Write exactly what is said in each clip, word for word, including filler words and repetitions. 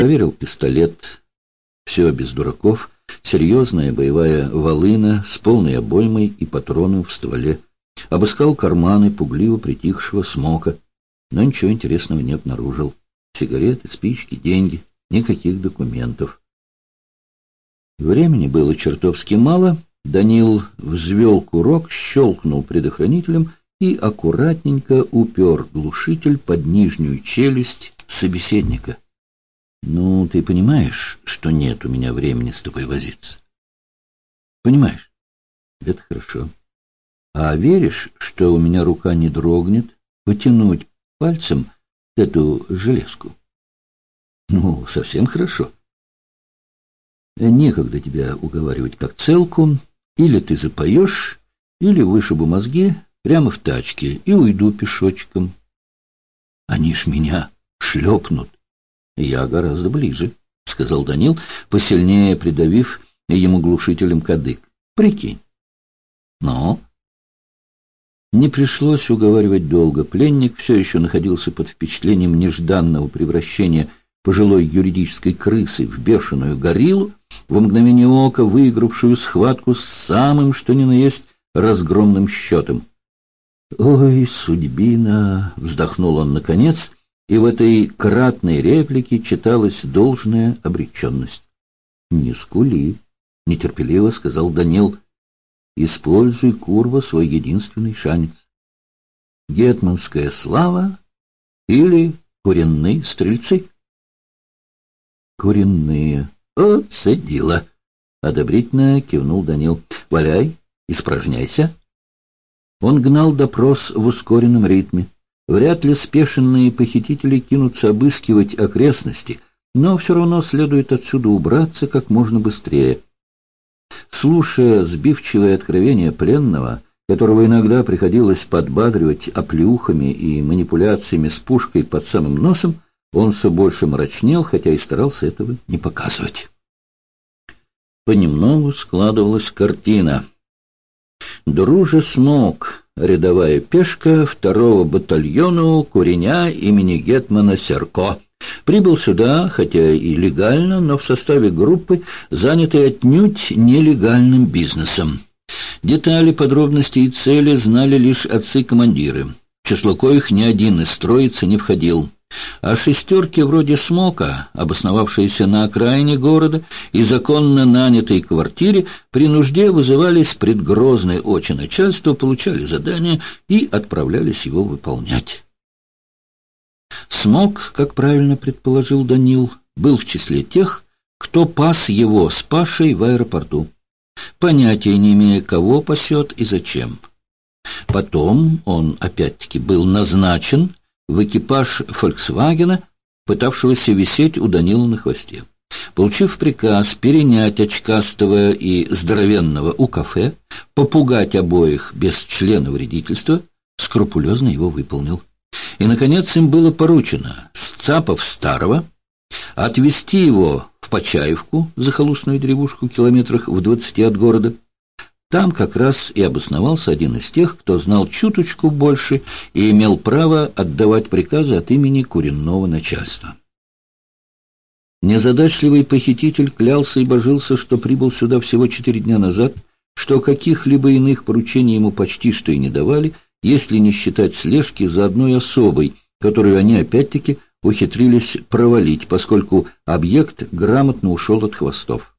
Проверил пистолет. Все без дураков. Серьезная боевая волына с полной обоймой и патроном в стволе. Обыскал карманы пугливо притихшего Смока, но ничего интересного не обнаружил. Сигареты, спички, деньги, никаких документов. Времени было чертовски мало. Данил взвел курок, щелкнул предохранителем и аккуратненько упер глушитель под нижнюю челюсть собеседника. «Ну, ты понимаешь, что нет у меня времени с тобой возиться?» «Понимаешь? Это хорошо. А веришь, что у меня рука не дрогнет потянуть пальцем эту железку?» «Ну, совсем хорошо. Некогда тебя уговаривать как целку. Или ты запоешь, или вышибу мозги прямо в тачке и уйду пешочком. Они ж меня шлепнут. Я гораздо ближе», — сказал Данил, посильнее придавив ему глушителем кадык. «Прикинь». «Но...» Не пришлось уговаривать долго. Пленник все еще находился под впечатлением нежданного превращения пожилой юридической крысы в бешеную гориллу, в мгновение ока выигравшую схватку с самым, что ни на есть, разгромным счетом. «Ой, судьбина!» — вздохнул он наконец, и в этой кратной реплике читалась должная обреченность. «Не скули!» — нетерпеливо сказал Данил. «Используй, курва, свой единственный шанс. Гетманская слава или куренные стрельцы?» «Куренные. О, цедила!» — одобрительно кивнул Данил. «Валяй, испражняйся». Он гнал допрос в ускоренном ритме. Вряд ли спешенные похитители кинутся обыскивать окрестности, но все равно следует отсюда убраться как можно быстрее. Слушая сбивчивое откровение пленного, которого иногда приходилось подбадривать оплеухами и манипуляциями с пушкой под самым носом, он все больше мрачнел, хотя и старался этого не показывать. Понемногу складывалась картина. Друже Смок, рядовая пешка второго батальона куреня имени гетмана Серко, прибыл сюда, хотя и легально, но в составе группы, занятой отнюдь нелегальным бизнесом. Детали, подробности и цели знали лишь отцы-командиры, в число коих ни один из троицы не входил. А шестерки вроде Смока, обосновавшиеся на окраине города и законно нанятой квартире, при нужде вызывались пред грозное очи начальства, получали задания и отправлялись его выполнять. Смок, как правильно предположил Данил, был в числе тех, кто пас его с Пашей в аэропорту, понятия не имея, кого пасет и зачем. Потом он, опять-таки, был назначен в экипаж «Фольксвагена», пытавшегося висеть у Данила на хвосте. Получив приказ перенять очкастого и здоровенного у кафе, попугать обоих без члена вредительства, скрупулезно его выполнил. И, наконец, им было поручено, сцапав старого, отвезти его в Почаевку, захолустную деревушку километрах в двадцати от города. Там как раз и обосновался один из тех, кто знал чуточку больше и имел право отдавать приказы от имени куренного начальства. Незадачливый похититель клялся и божился, что прибыл сюда всего четыре дня назад, что каких-либо иных поручений ему почти что и не давали, если не считать слежки за одной особой, которую они опять-таки ухитрились провалить, поскольку объект грамотно ушел от хвостов.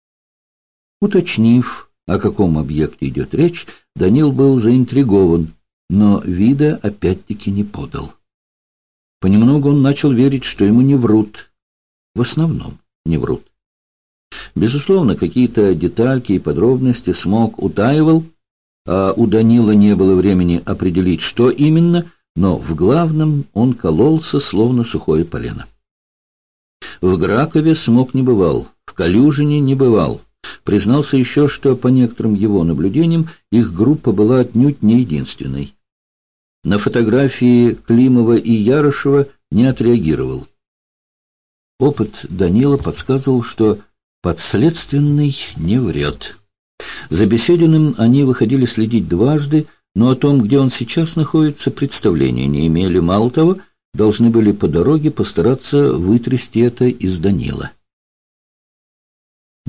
Уточнив, о каком объекте идет речь, Данил был заинтригован, но вида опять-таки не подал. Понемногу он начал верить, что ему не врут. В основном не врут. Безусловно, какие-то детальки и подробности Смок утаивал, а у Данила не было времени определить, что именно, но в главном он кололся, словно сухое полено. В Гракове Смок не бывал, в Калюжине не бывал. Признался еще, что, по некоторым его наблюдениям, их группа была отнюдь не единственной. На фотографии Климова и Ярышева не отреагировал. Опыт Данила подсказывал, что подследственный не врет. За Бесединым они выходили следить дважды, но о том, где он сейчас находится, представления не имели. Мало того, должны были по дороге постараться вытрясти это из Данила.